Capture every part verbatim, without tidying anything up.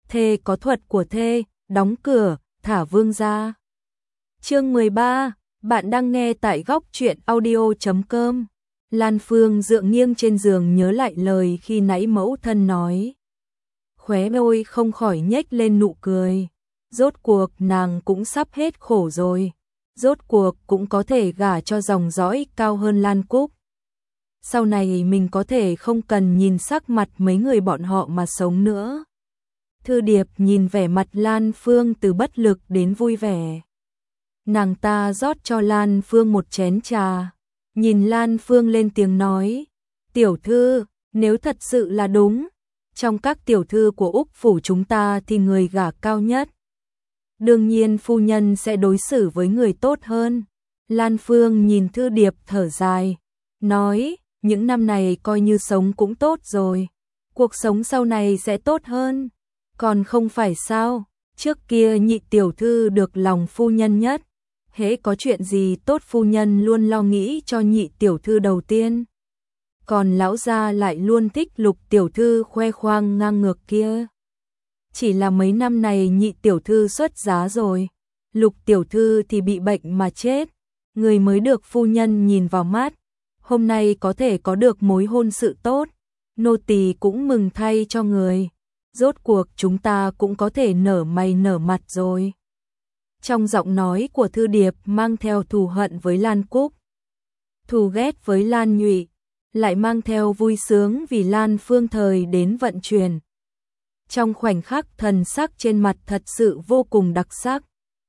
thê có thuật của thê, đóng cửa, thả vương ra. Chương mười ba, bạn đang nghe tại góc truyện audio chấm com. Lan Phương dựa nghiêng trên giường nhớ lại lời khi nãy mẫu thân nói. Khóe môi không khỏi nhếch lên nụ cười. Rốt cuộc nàng cũng sắp hết khổ rồi. Rốt cuộc cũng có thể gả cho dòng dõi cao hơn Lan Cúc. Sau này mình có thể không cần nhìn sắc mặt mấy người bọn họ mà sống nữa. Thư Điệp nhìn vẻ mặt Lan Phương từ bất lực đến vui vẻ. Nàng ta rót cho Lan Phương một chén trà. Nhìn Lan Phương lên tiếng nói. Tiểu thư, nếu thật sự là đúng, trong các tiểu thư của Úc phủ chúng ta thì người gả cao nhất. Đương nhiên phu nhân sẽ đối xử với người tốt hơn. Lan Phương nhìn Thư Điệp thở dài. Nói, những năm này coi như sống cũng tốt rồi. Cuộc sống sau này sẽ tốt hơn. Còn không phải sao, trước kia nhị tiểu thư được lòng phu nhân nhất. Hễ có chuyện gì tốt phu nhân luôn lo nghĩ cho nhị tiểu thư đầu tiên. Còn lão gia lại luôn thích Lục tiểu thư khoe khoang ngang ngược kia. Chỉ là mấy năm này nhị tiểu thư xuất giá rồi, Lục tiểu thư thì bị bệnh mà chết. Người mới được phu nhân nhìn vào mắt. Hôm nay có thể có được mối hôn sự tốt, nô tỳ cũng mừng thay cho người. Rốt cuộc chúng ta cũng có thể nở mày nở mặt rồi. Trong giọng nói của Thư Điệp mang theo thù hận với Lan Cúc, thù ghét với Lan Nhụy, lại mang theo vui sướng vì Lan Phương thời đến vận chuyển. Trong khoảnh khắc thần sắc trên mặt thật sự vô cùng đặc sắc.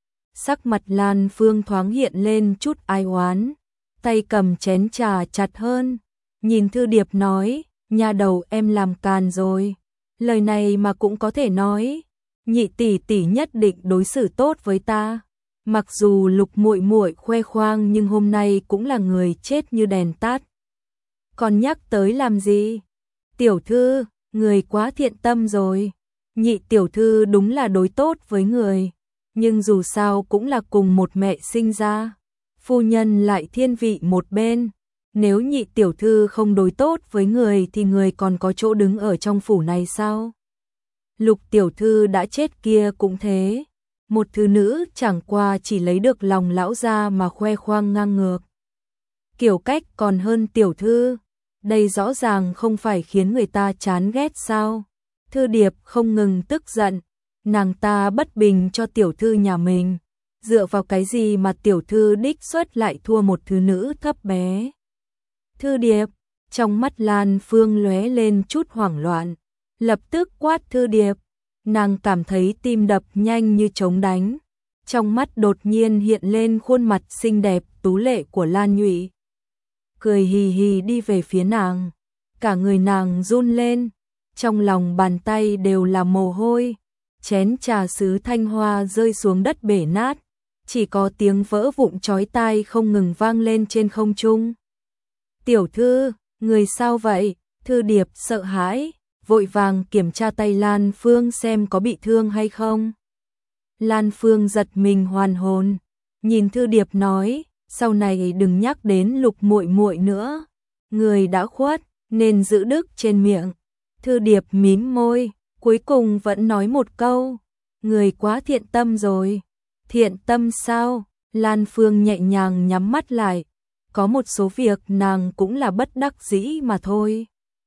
Sắc mặt Lan Phương thoáng hiện lên chút ai oán, tay cầm chén trà chặt hơn. Nhìn Thư Điệp nói, nhà đầu em làm càn rồi. Lời này mà cũng có thể nói, nhị tỷ tỷ nhất định đối xử tốt với ta. Mặc dù Lục muội muội khoe khoang nhưng hôm nay cũng là người chết như đèn tắt. Còn nhắc tới làm gì? Tiểu thư, người quá thiện tâm rồi. Nhị tiểu thư đúng là đối tốt với người, nhưng dù sao cũng là cùng một mẹ sinh ra. Phu nhân lại thiên vị một bên. Nếu nhị tiểu thư không đối tốt với người thì người còn có chỗ đứng ở trong phủ này sao? Lục tiểu thư đã chết kia cũng thế. Một thư nữ chẳng qua chỉ lấy được lòng lão gia mà khoe khoang ngang ngược. Kiểu cách còn hơn tiểu thư. Đây rõ ràng không phải khiến người ta chán ghét sao? Thư Điệp không ngừng tức giận. Nàng ta bất bình cho tiểu thư nhà mình. Dựa vào cái gì mà tiểu thư đích xuất lại thua một thư nữ thấp bé? Thư Điệp, trong mắt Lan Phương lóe lên chút hoảng loạn, lập tức quát Thư Điệp. Nàng cảm thấy tim đập nhanh như trống đánh. Trong mắt đột nhiên hiện lên khuôn mặt xinh đẹp tú lệ của Lan Nhụy. Cười hì hì đi về phía nàng. Cả người nàng run lên. Trong lòng bàn tay đều là mồ hôi. Chén trà sứ thanh hoa rơi xuống đất bể nát. Chỉ có tiếng vỡ vụn chói tai không ngừng vang lên trên không trung. Tiểu thư, người sao vậy? Thư Điệp sợ hãi, vội vàng kiểm tra tay Lan Phương xem có bị thương hay không. Lan Phương giật mình hoàn hồn, nhìn Thư Điệp nói, sau này đừng nhắc đến Lục muội muội nữa. Người đã khuất, nên giữ đức trên miệng. Thư Điệp mím môi, cuối cùng vẫn nói một câu, người quá thiện tâm rồi. Thiện tâm sao? Lan Phương nhẹ nhàng nhắm mắt lại. Có một số việc nàng cũng là bất đắc dĩ mà thôi.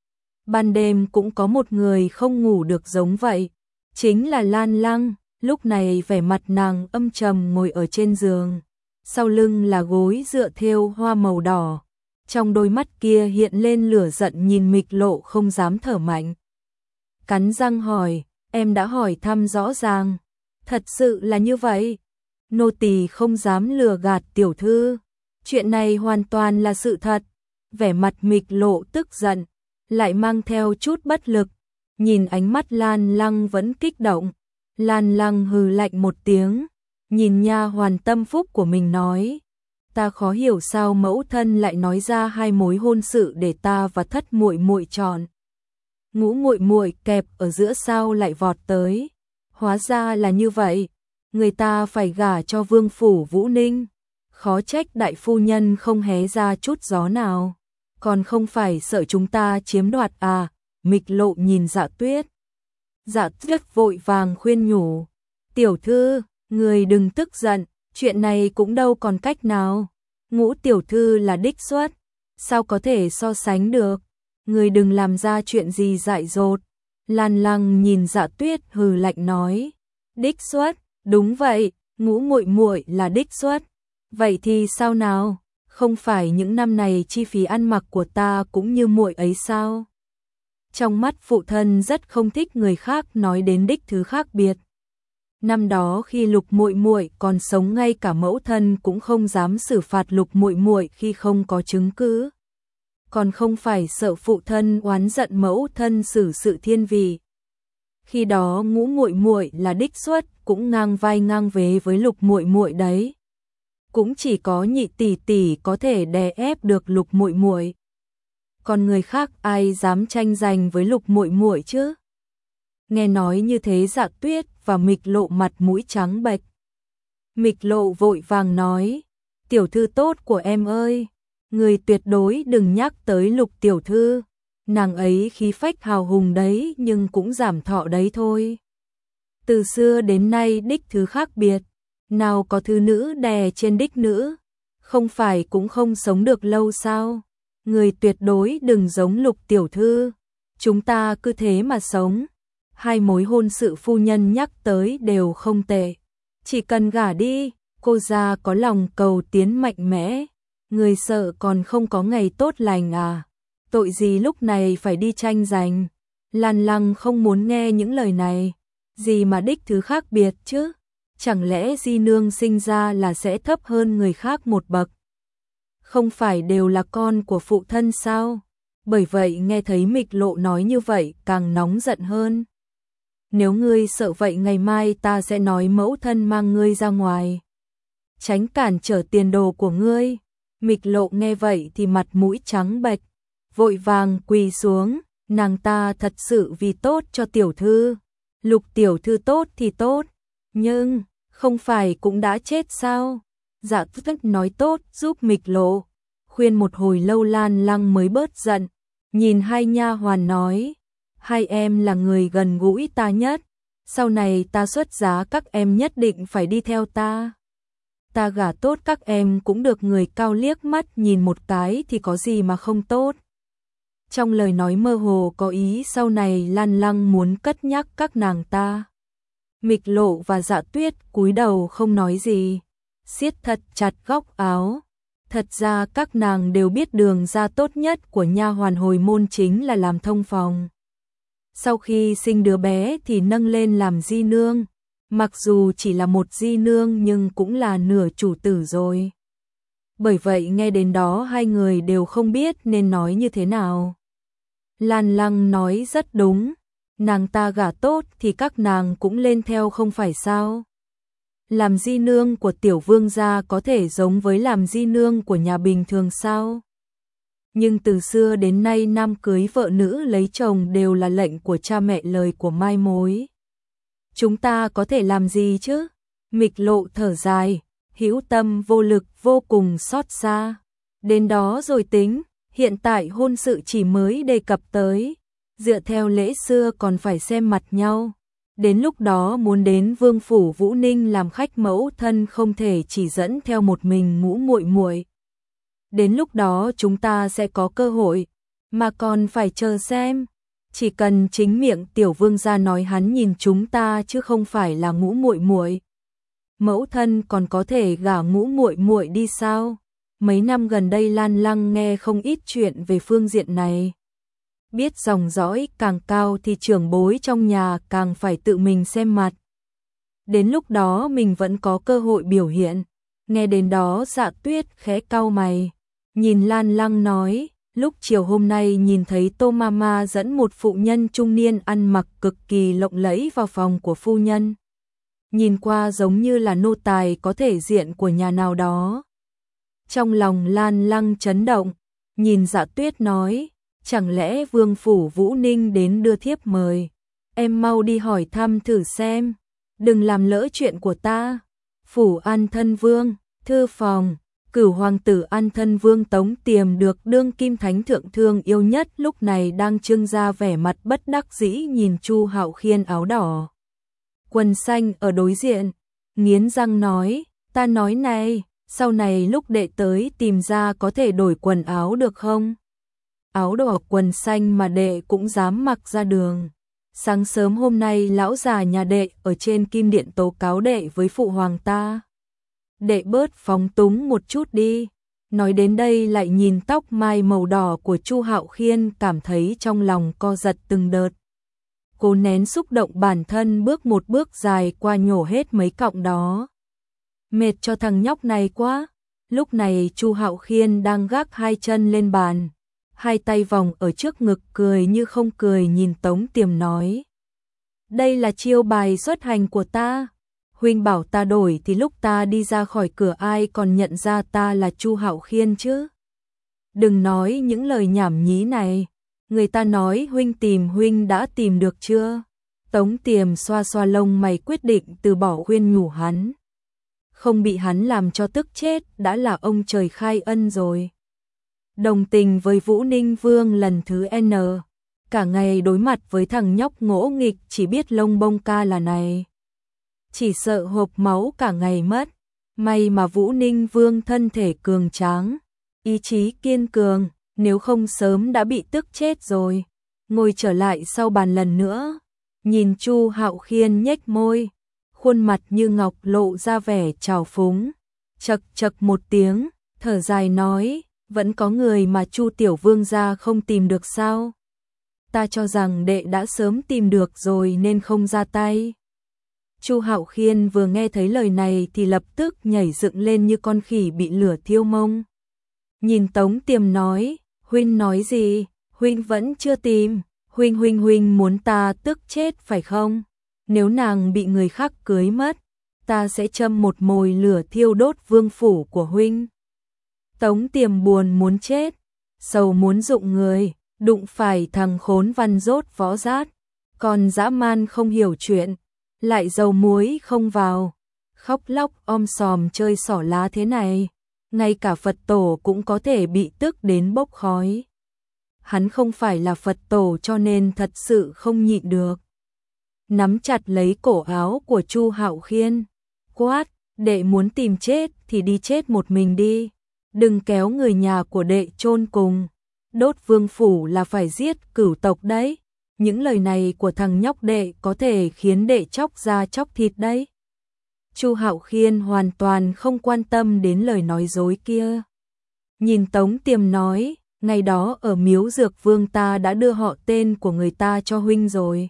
Ban đêm cũng có một người không ngủ được giống vậy. Chính là Lan Lăng. Lúc này vẻ mặt nàng âm trầm ngồi ở trên giường. Sau lưng là gối dựa thêu hoa màu đỏ. Trong đôi mắt kia hiện lên lửa giận nhìn Mịch Lộ không dám thở mạnh. Cắn răng hỏi, em đã hỏi thăm rõ ràng. Thật sự là như vậy. Nô tỳ không dám lừa gạt tiểu thư. Chuyện này hoàn toàn là sự thật. Vẻ mặt Mịch Lộ tức giận, lại mang theo chút bất lực. Nhìn ánh mắt Lan Lăng vẫn kích động. Lan Lăng hừ lạnh một tiếng, nhìn nha hoàn tâm phúc của mình nói, ta khó hiểu sao mẫu thân lại nói ra hai mối hôn sự để ta và thất muội muội chọn. Ngũ muội muội kẹp ở giữa sao lại vọt tới. Hóa ra là như vậy, người ta phải gả cho vương phủ Vũ Ninh. Khó trách đại phu nhân không hé ra chút gió nào. Còn không phải sợ chúng ta chiếm đoạt à? Mịch Lộ nhìn Dạ Tuyết. Dạ Tuyết vội vàng khuyên nhủ, tiểu thư, người đừng tức giận, chuyện này cũng đâu còn cách nào. Ngũ tiểu thư là đích xuất, sao có thể so sánh được, người đừng làm ra chuyện gì dại dột. Lan Lăng nhìn Dạ Tuyết hừ lạnh nói, đích xuất, đúng vậy, Ngũ muội muội là đích xuất. Vậy thì sao nào, không phải những năm này chi phí ăn mặc của ta cũng như muội ấy sao? Trong mắt phụ thân rất không thích người khác nói đến đích thứ khác biệt. Năm đó khi Lục muội muội còn sống ngay cả mẫu thân cũng không dám xử phạt Lục muội muội khi không có chứng cứ. Còn không phải sợ phụ thân oán giận mẫu thân xử sự thiên vị. Khi đó Ngũ muội muội là đích xuất, cũng ngang vai ngang vế với Lục muội muội đấy. Cũng chỉ có nhị tỷ tỷ có thể đè ép được Lục muội muội. Còn người khác ai dám tranh giành với Lục muội muội chứ? Nghe nói như thế Dạ Tuyết và Mịch Lộ mặt mũi trắng bệch. Mịch Lộ vội vàng nói, tiểu thư tốt của em ơi, người tuyệt đối đừng nhắc tới Lục tiểu thư, nàng ấy khí phách hào hùng đấy nhưng cũng giảm thọ đấy thôi. Từ xưa đến nay đích thứ khác biệt, nào có thứ nữ đè trên đích nữ, không phải cũng không sống được lâu sao? Người tuyệt đối đừng giống Lục tiểu thư, chúng ta cứ thế mà sống. Hai mối hôn sự phu nhân nhắc tới đều không tệ, chỉ cần gả đi, cô gia có lòng cầu tiến mạnh mẽ, người sợ còn không có ngày tốt lành à? Tội gì lúc này phải đi tranh giành? Lan Lăng không muốn nghe những lời này, gì mà đích thứ khác biệt chứ? Chẳng lẽ di nương sinh ra là sẽ thấp hơn người khác một bậc? Không phải đều là con của phụ thân sao? Bởi vậy nghe thấy Mịch Lộ nói như vậy càng nóng giận hơn. Nếu ngươi sợ vậy ngày mai ta sẽ nói mẫu thân mang ngươi ra ngoài, tránh cản trở tiền đồ của ngươi. Mịch Lộ nghe vậy thì mặt mũi trắng bệch, vội vàng quỳ xuống, nàng ta thật sự vì tốt cho tiểu thư. Lục tiểu thư tốt thì tốt, nhưng không phải cũng đã chết sao? Dạ Tuyết nói tốt giúp Mịch Lộ, khuyên một hồi lâu Lan Lăng mới bớt giận, nhìn hai nha hoàn nói, hai em là người gần gũi ta nhất, sau này ta xuất giá các em nhất định phải đi theo ta. Ta gả tốt các em cũng được người cao liếc mắt nhìn một cái thì có gì mà không tốt. Trong lời nói mơ hồ có ý sau này Lan Lăng muốn cất nhắc các nàng ta. Mịch Lộ và Dạ Tuyết cúi đầu không nói gì, siết thật chặt góc áo. Thật ra các nàng đều biết đường ra tốt nhất của nha hoàn hồi môn chính là làm thông phòng. Sau khi sinh đứa bé thì nâng lên làm di nương, mặc dù chỉ là một di nương nhưng cũng là nửa chủ tử rồi. Bởi vậy nghe đến đó hai người đều không biết nên nói như thế nào. Lan Lăng nói rất đúng, nàng ta gả tốt thì các nàng cũng lên theo không phải sao? Làm di nương của tiểu vương gia có thể giống với làm di nương của nhà bình thường sao? Nhưng từ xưa đến nay nam cưới vợ nữ lấy chồng đều là lệnh của cha mẹ lời của mai mối. Chúng ta có thể làm gì chứ? Mịch Lộ thở dài, hữu tâm vô lực vô cùng xót xa. Đến đó rồi tính, hiện tại hôn sự chỉ mới đề cập tới, dựa theo lễ xưa còn phải xem mặt nhau. Đến lúc đó muốn đến vương phủ Vũ Ninh làm khách mẫu thân không thể chỉ dẫn theo một mình Ngũ muội muội. Đến lúc đó chúng ta sẽ có cơ hội, mà còn phải chờ xem. Chỉ cần chính miệng tiểu vương gia nói hắn nhìn chúng ta chứ không phải là Ngũ muội muội. Mẫu thân còn có thể gả Ngũ muội muội đi sao? Mấy năm gần đây Lan Lăng nghe không ít chuyện về phương diện này. Biết dòng dõi càng cao thì trưởng bối trong nhà càng phải tự mình xem mặt. Đến lúc đó mình vẫn có cơ hội biểu hiện. Nghe đến đó Dạ Tuyết khẽ cau mày, nhìn Lan Lăng nói, lúc chiều hôm nay nhìn thấy Tô Mama dẫn một phụ nhân trung niên ăn mặc cực kỳ lộng lẫy vào phòng của phu nhân. Nhìn qua giống như là nô tài có thể diện của nhà nào đó. Trong lòng Lan Lăng chấn động, nhìn Dạ Tuyết nói, chẳng lẽ vương phủ Vũ Ninh đến đưa thiếp mời, em mau đi hỏi thăm thử xem, đừng làm lỡ chuyện của ta. Phủ An Thân Vương, thư phòng, Cửu hoàng tử An Thân Vương Tống Tiềm được đương kim thánh thượng thương yêu nhất lúc này đang trưng ra vẻ mặt bất đắc dĩ nhìn Chu Hạo Khiên áo đỏ, quần xanh ở đối diện, nghiến răng nói, ta nói này, sau này lúc đệ tới tìm ra có thể đổi quần áo được không? Áo đỏ quần xanh mà đệ cũng dám mặc ra đường. Sáng sớm hôm nay lão già nhà đệ ở trên kim điện tố cáo đệ với phụ hoàng ta. Đệ bớt phóng túng một chút đi. Nói đến đây lại nhìn tóc mai màu đỏ của Chu Hạo Khiên cảm thấy trong lòng co giật từng đợt. Cố nén xúc động bản thân bước một bước dài qua nhổ hết mấy cọng đó. Mệt cho thằng nhóc này quá. Lúc này Chu Hạo Khiên đang gác hai chân lên bàn, hai tay vòng ở trước ngực cười như không cười nhìn Tống Tiềm nói. Đây là chiêu bài xuất hành của ta. Huynh bảo ta đổi thì lúc ta đi ra khỏi cửa ai còn nhận ra ta là Chu Hạo Khiên chứ. Đừng nói những lời nhảm nhí này. Người ta nói huynh tìm huynh đã tìm được chưa? Tống Tiềm xoa xoa lông mày quyết định từ bỏ khuyên nhủ hắn. Không bị hắn làm cho tức chết đã là ông trời khai ân rồi. Đồng tình với Vũ Ninh Vương lần thứ N. Cả ngày đối mặt với thằng nhóc ngỗ nghịch chỉ biết lông bông ca là này. Chỉ sợ hộp máu cả ngày mất. May mà Vũ Ninh Vương thân thể cường tráng, ý chí kiên cường, nếu không sớm đã bị tức chết rồi. Ngồi trở lại sau bàn lần nữa, nhìn Chu Hạo Khiên nhếch môi, khuôn mặt như ngọc lộ ra vẻ trào phúng, chậc chậc một tiếng, thở dài nói, vẫn có người mà Chu tiểu vương gia không tìm được sao? Ta cho rằng đệ đã sớm tìm được rồi nên không ra tay. Chu Hạo Khiên vừa nghe thấy lời này thì lập tức nhảy dựng lên như con khỉ bị lửa thiêu mông. Nhìn Tống Tiềm nói, huynh nói gì, huynh vẫn chưa tìm, huynh huynh huynh muốn ta tức chết phải không? Nếu nàng bị người khác cưới mất, ta sẽ châm một mồi lửa thiêu đốt vương phủ của huynh. Tống Tiềm buồn muốn chết, sầu muốn dụng người, đụng phải thằng khốn văn rốt võ rát, còn dã man không hiểu chuyện, lại dầu muối không vào, khóc lóc om sòm chơi xỏ lá thế này, ngay cả Phật tổ cũng có thể bị tức đến bốc khói. Hắn không phải là Phật tổ cho nên thật sự không nhịn được. Nắm chặt lấy cổ áo của Chu Hạo Khiên, quát, đệ muốn tìm chết thì đi chết một mình đi, đừng kéo người nhà của đệ chôn cùng, đốt vương phủ là phải giết cửu tộc đấy. Những lời này của thằng nhóc đệ có thể khiến đệ chóc da chóc thịt đấy. Chu Hạo Khiên hoàn toàn không quan tâm đến lời nói dối kia. Nhìn Tống Tiềm nói, ngày đó ở miếu dược vương ta đã đưa họ tên của người ta cho huynh rồi.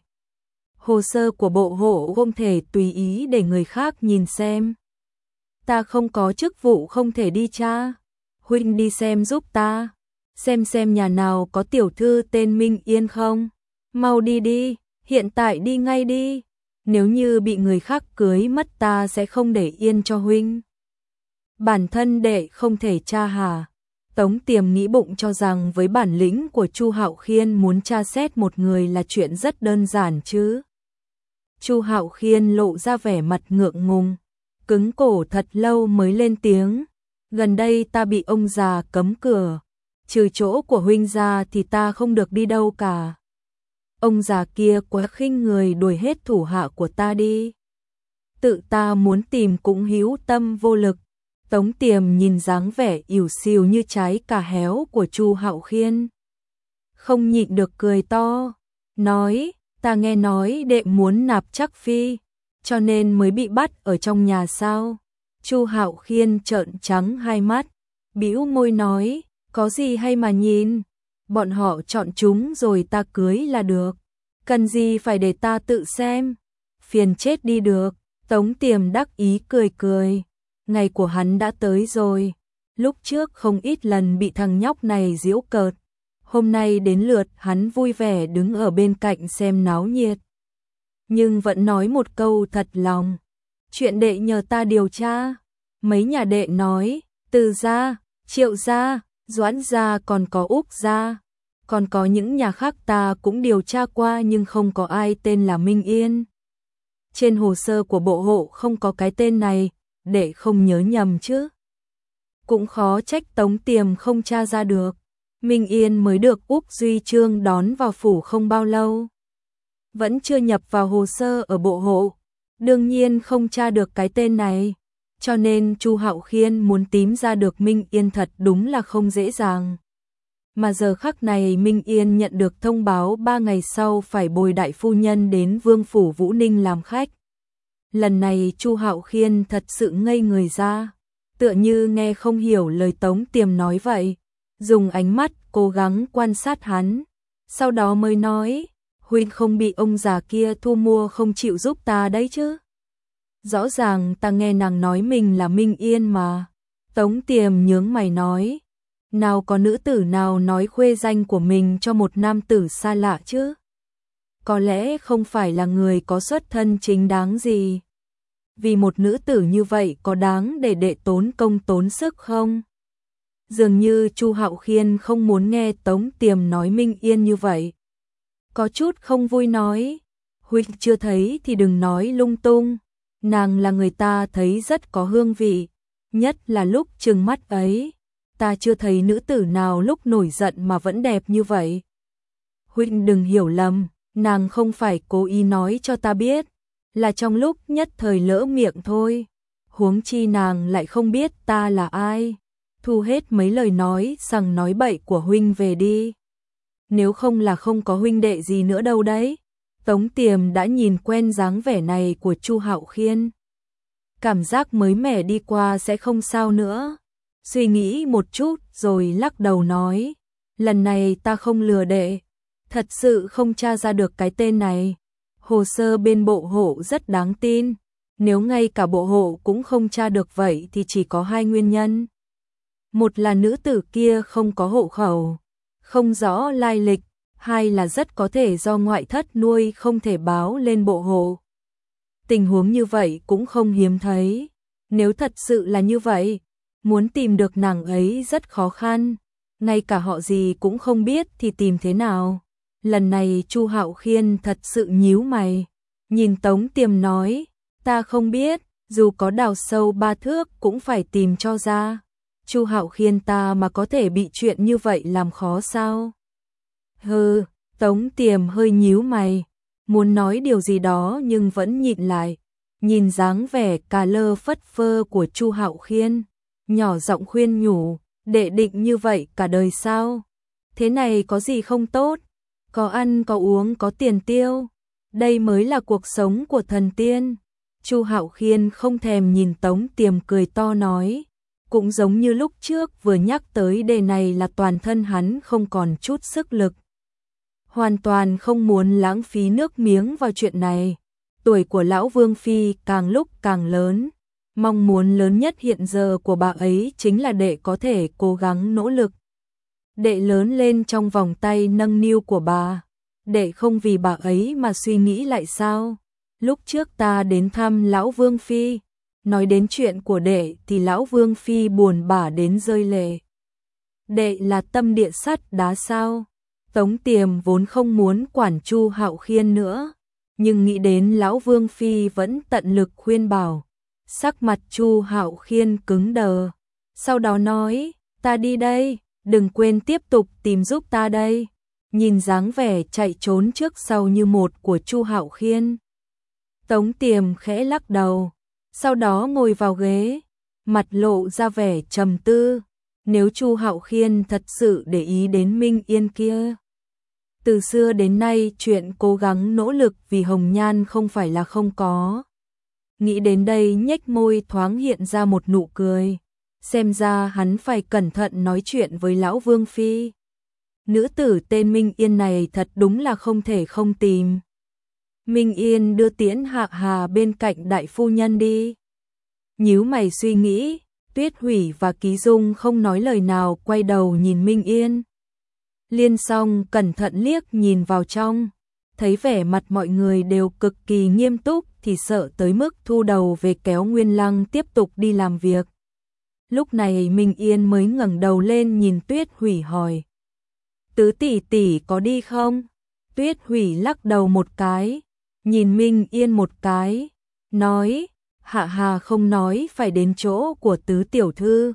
Hồ sơ của bộ hộ không thể tùy ý để người khác nhìn xem. Ta không có chức vụ không thể đi tra. Huynh đi xem giúp ta. Xem xem nhà nào có tiểu thư tên Minh Yên không. Mau đi đi, hiện tại đi ngay đi. Nếu như bị người khác cưới mất ta sẽ không để yên cho huynh. Bản thân đệ không thể tra hả? Tống Tiềm nghĩ bụng cho rằng với bản lĩnh của Chu Hạo Khiên muốn tra xét một người là chuyện rất đơn giản chứ. Chu Hạo Khiên lộ ra vẻ mặt ngượng ngùng, cứng cổ thật lâu mới lên tiếng. Gần đây ta bị ông già cấm cửa, trừ chỗ của huynh ra thì ta không được đi đâu cả. Ông già kia quá khinh người đuổi hết thủ hạ của ta đi. Tự ta muốn tìm cũng hữu tâm vô lực. Tống Tiềm nhìn dáng vẻ ỉu xìu như trái cà héo của Chu Hạo Khiên, không nhịn được cười to, nói, ta nghe nói đệ muốn nạp chắc phi, cho nên mới bị bắt ở trong nhà sao? Chu Hạo Khiên trợn trắng hai mắt, bĩu môi nói, có gì hay mà nhìn, bọn họ chọn chúng rồi ta cưới là được, cần gì phải để ta tự xem, phiền chết đi được. Tống Tiềm đắc ý cười cười, ngày của hắn đã tới rồi, lúc trước không ít lần bị thằng nhóc này giễu cợt, hôm nay đến lượt hắn vui vẻ đứng ở bên cạnh xem náo nhiệt. Nhưng vẫn nói một câu thật lòng, chuyện đệ nhờ ta điều tra, mấy nhà đệ nói, Từ gia, Triệu gia, Doãn gia còn có Úc gia, còn có những nhà khác ta cũng điều tra qua nhưng không có ai tên là Minh Yên. Trên hồ sơ của bộ hộ không có cái tên này, để không nhớ nhầm chứ. Cũng khó trách Tống Tiềm không tra ra được. Minh Yên mới được Úc Duy Trương đón vào phủ không bao lâu. Vẫn chưa nhập vào hồ sơ ở bộ hộ. Đương nhiên không tra được cái tên này. Cho nên Chu Hạo Khiên muốn tìm ra được Minh Yên thật đúng là không dễ dàng. Mà giờ khắc này Minh Yên nhận được thông báo ba ngày sau phải bồi đại phu nhân đến Vương phủ Vũ Ninh làm khách. Lần này Chu Hạo Khiên thật sự ngây người ra, tựa như nghe không hiểu lời Tống Tiềm nói vậy, dùng ánh mắt cố gắng quan sát hắn, sau đó mới nói, huynh không bị ông già kia thu mua không chịu giúp ta đấy chứ? Rõ ràng ta nghe nàng nói mình là Minh Yên mà. Tống Tiềm nhướng mày nói, nào có nữ tử nào nói khuê danh của mình cho một nam tử xa lạ chứ? Có lẽ không phải là người có xuất thân chính đáng gì. Vì một nữ tử như vậy có đáng để đệ tốn công tốn sức không? Dường như Chu Hạo Khiên không muốn nghe Tống Tiềm nói Minh Yên như vậy. Có chút không vui nói, huynh chưa thấy thì đừng nói lung tung. Nàng là người ta thấy rất có hương vị, nhất là lúc trừng mắt ấy. Ta chưa thấy nữ tử nào lúc nổi giận mà vẫn đẹp như vậy. Huynh đừng hiểu lầm, nàng không phải cố ý nói cho ta biết, là trong lúc nhất thời lỡ miệng thôi. Huống chi nàng lại không biết ta là ai. Thu hết mấy lời nói sằng nói bậy của huynh về đi. Nếu không là không có huynh đệ gì nữa đâu đấy. Tống Tiềm đã nhìn quen dáng vẻ này của Chu Hạo Khiên. Cảm giác mới mẻ đi qua sẽ không sao nữa. Suy nghĩ một chút rồi lắc đầu nói, lần này ta không lừa đệ, thật sự không tra ra được cái tên này. Hồ sơ bên bộ hộ rất đáng tin, nếu ngay cả bộ hộ cũng không tra được vậy thì chỉ có hai nguyên nhân. Một là nữ tử kia không có hộ khẩu, không rõ lai lịch, hai là rất có thể do ngoại thất nuôi không thể báo lên bộ hộ. Tình huống như vậy cũng không hiếm thấy, nếu thật sự là như vậy, muốn tìm được nàng ấy rất khó khăn, ngay cả họ gì cũng không biết thì tìm thế nào. Lần này Chu Hạo Khiên thật sự nhíu mày, nhìn Tống Tiềm nói, ta không biết, dù có đào sâu ba thước cũng phải tìm cho ra. Chu Hạo Khiên ta mà có thể bị chuyện như vậy làm khó sao? Hừ, Tống Tiềm hơi nhíu mày, muốn nói điều gì đó nhưng vẫn nhịn lại, nhìn dáng vẻ cà lơ phất phơ của Chu Hạo Khiên, nhỏ giọng khuyên nhủ, đệ định như vậy cả đời sao? Thế này có gì không tốt? Có ăn có uống có tiền tiêu, đây mới là cuộc sống của thần tiên. Chu Hạo Khiên không thèm nhìn Tống Tiềm cười to nói, cũng giống như lúc trước vừa nhắc tới đề này là toàn thân hắn không còn chút sức lực. Hoàn toàn không muốn lãng phí nước miếng vào chuyện này. Tuổi của lão Vương Phi càng lúc càng lớn, mong muốn lớn nhất hiện giờ của bà ấy chính là đệ có thể cố gắng nỗ lực. Đệ lớn lên trong vòng tay nâng niu của bà, đệ không vì bà ấy mà suy nghĩ lại sao? Lúc trước ta đến thăm lão Vương Phi, nói đến chuyện của đệ thì lão Vương Phi buồn bã đến rơi lệ. Đệ là tâm địa sắt đá sao? Tống Tiềm vốn không muốn quản Chu Hạo Khiên nữa, nhưng nghĩ đến lão Vương Phi vẫn tận lực khuyên bảo, sắc mặt Chu Hạo Khiên cứng đờ. Sau đó nói, ta đi đây, đừng quên tiếp tục tìm giúp ta đây. Nhìn dáng vẻ chạy trốn trước sau như một của Chu Hạo Khiên, Tống Tiềm khẽ lắc đầu, sau đó ngồi vào ghế, mặt lộ ra vẻ trầm tư. Nếu Chu Hạo Khiên thật sự để ý đến Minh Yên kia, từ xưa đến nay chuyện cố gắng nỗ lực vì Hồng Nhan không phải là không có. Nghĩ đến đây nhếch môi thoáng hiện ra một nụ cười, xem ra hắn phải cẩn thận nói chuyện với lão Vương Phi. Nữ tử tên Minh Yên này thật đúng là không thể không tìm. Minh Yên đưa tiễn Hạ Hà bên cạnh đại phu nhân đi. Nhíu mày suy nghĩ, Tuyết Hủy và Ký Dung không nói lời nào quay đầu nhìn Minh Yên. Liên Song cẩn thận liếc nhìn vào trong, thấy vẻ mặt mọi người đều cực kỳ nghiêm túc thì sợ tới mức thu đầu về kéo Nguyên Lăng tiếp tục đi làm việc. Lúc này Minh Yên mới ngẩng đầu lên nhìn Tuyết Hủy hỏi, tứ tỷ tỷ có đi không? Tuyết Hủy lắc đầu một cái, nhìn Minh Yên một cái, nói, Hạ Hà không nói phải đến chỗ của tứ tiểu thư,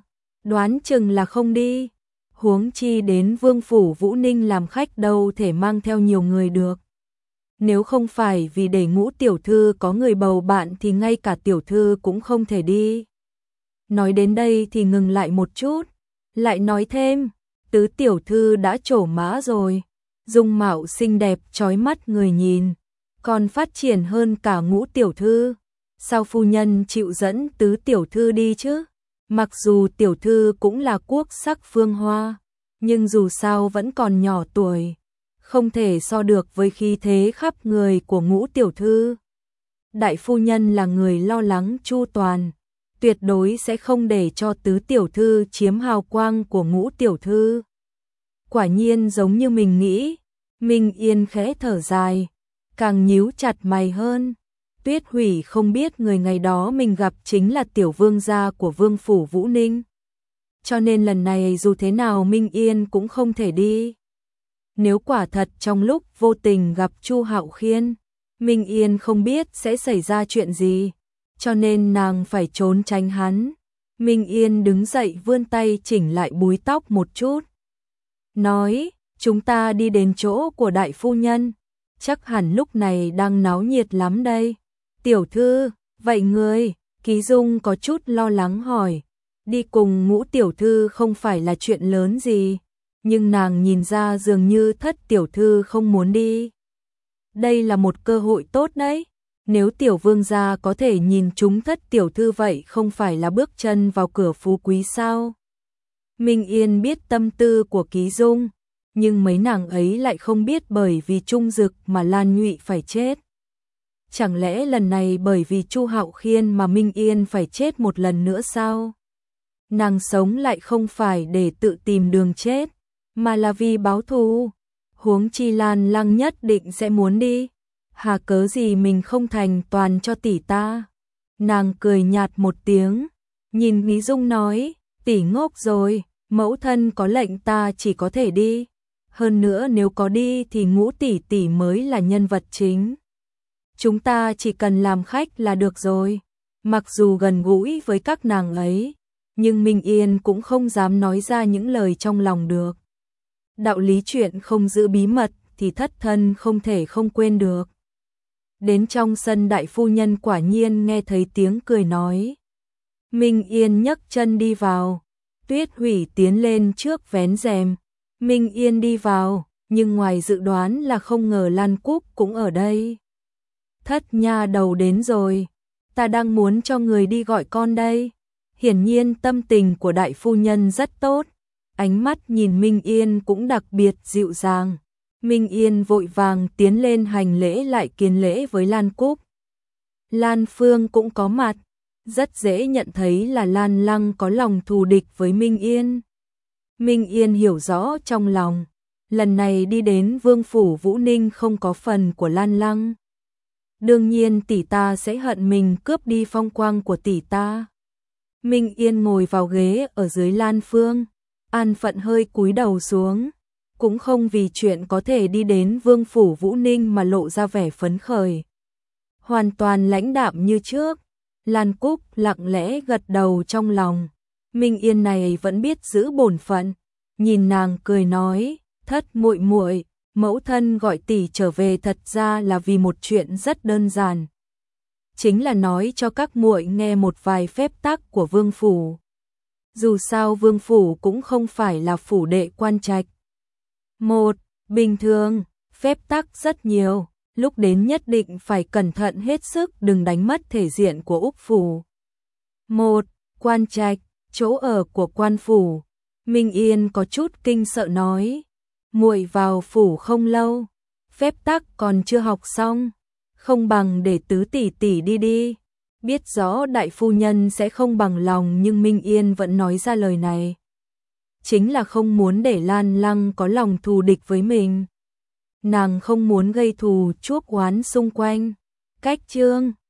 đoán chừng là không đi. Huống chi đến Vương phủ Vũ Ninh làm khách đâu thể mang theo nhiều người được. Nếu không phải vì để Ngũ tiểu thư có người bầu bạn thì ngay cả tiểu thư cũng không thể đi. Nói đến đây thì ngừng lại một chút, lại nói thêm, tứ tiểu thư đã trổ mã rồi, dung mạo xinh đẹp chói mắt người nhìn, còn phát triển hơn cả Ngũ tiểu thư. Sao phu nhân chịu dẫn tứ tiểu thư đi chứ? Mặc dù tiểu thư cũng là quốc sắc phương hoa, nhưng dù sao vẫn còn nhỏ tuổi, không thể so được với khí thế khắp người của Ngũ tiểu thư. Đại phu nhân là người lo lắng chu toàn, tuyệt đối sẽ không để cho tứ tiểu thư chiếm hào quang của Ngũ tiểu thư. Quả nhiên giống như mình nghĩ, Minh Yên khẽ thở dài, càng nhíu chặt mày hơn. Tuyết Hủy không biết người ngày đó mình gặp chính là tiểu vương gia của Vương phủ Vũ Ninh. Cho nên lần này dù thế nào Minh Yên cũng không thể đi. Nếu quả thật trong lúc vô tình gặp Chu Hạo Khiên, Minh Yên không biết sẽ xảy ra chuyện gì, cho nên nàng phải trốn tránh hắn. Minh Yên đứng dậy vươn tay chỉnh lại búi tóc một chút. Nói, chúng ta đi đến chỗ của đại phu nhân, chắc hẳn lúc này đang náo nhiệt lắm đây. Tiểu thư, vậy ngươi, Ký Dung có chút lo lắng hỏi, đi cùng Ngũ tiểu thư không phải là chuyện lớn gì, nhưng nàng nhìn ra dường như Thất tiểu thư không muốn đi. Đây là một cơ hội tốt đấy, nếu tiểu vương gia có thể nhìn chúng Thất tiểu thư vậy không phải là bước chân vào cửa phú quý sao? Minh Yên biết tâm tư của Ký Dung, nhưng mấy nàng ấy lại không biết bởi vì Trung Dực mà Lan Nhụy phải chết. Chẳng lẽ lần này bởi vì Chu Hạo Khiên mà Minh Yên phải chết một lần nữa sao? Nàng sống lại không phải để tự tìm đường chết, mà là vì báo thù. Huống chi Lan Lăng nhất định sẽ muốn đi, hà cớ gì mình không thành toàn cho tỷ ta. Nàng cười nhạt một tiếng, nhìn Lý Dung nói, tỷ ngốc rồi, mẫu thân có lệnh ta chỉ có thể đi. Hơn nữa nếu có đi thì Ngũ tỷ tỷ mới là nhân vật chính. Chúng ta chỉ cần làm khách là được rồi. Mặc dù gần gũi với các nàng ấy, nhưng Minh Yên cũng không dám nói ra những lời trong lòng được. Đạo lý chuyện không giữ bí mật thì thất thân không thể không quên được. Đến trong sân đại phu nhân quả nhiên nghe thấy tiếng cười nói. Minh Yên nhấc chân đi vào, Tuyết Hủy tiến lên trước vén rèm. Minh Yên đi vào, nhưng ngoài dự đoán là không ngờ Lan Cúc cũng ở đây. Thất nha đầu đến rồi, ta đang muốn cho người đi gọi con đây. Hiển nhiên tâm tình của đại phu nhân rất tốt, ánh mắt nhìn Minh Yên cũng đặc biệt dịu dàng. Minh Yên vội vàng tiến lên hành lễ lại kiên lễ với Lan Cúc. Lan Phương cũng có mặt, rất dễ nhận thấy là Lan Lăng có lòng thù địch với Minh Yên. Minh Yên hiểu rõ trong lòng, lần này đi đến Vương phủ Vũ Ninh không có phần của Lan Lăng. Đương nhiên tỷ ta sẽ hận mình cướp đi phong quang của tỷ ta. Minh Yên ngồi vào ghế ở dưới Lan Phương, an phận hơi cúi đầu xuống, cũng không vì chuyện có thể đi đến Vương phủ Vũ Ninh mà lộ ra vẻ phấn khởi. Hoàn toàn lãnh đạm như trước, Lan Cúc lặng lẽ gật đầu trong lòng. Minh Yên này vẫn biết giữ bổn phận, nhìn nàng cười nói, Thất muội muội, mẫu thân gọi tỷ trở về thật ra là vì một chuyện rất đơn giản. Chính là nói cho các muội nghe một vài phép tắc của Vương phủ. Dù sao Vương phủ cũng không phải là phủ đệ quan trạch. Một, bình thường, phép tắc rất nhiều, lúc đến nhất định phải cẩn thận hết sức đừng đánh mất thể diện của Úc phủ. Một, quan trạch, chỗ ở của quan phủ. Minh Yên có chút kinh sợ nói, muội vào phủ không lâu, phép tắc còn chưa học xong, không bằng để tứ tỷ tỷ đi đi. Biết rõ đại phu nhân sẽ không bằng lòng nhưng Minh Yên vẫn nói ra lời này. Chính là không muốn để Lan Lăng có lòng thù địch với mình. Nàng không muốn gây thù chuốc oán xung quanh. Cách chương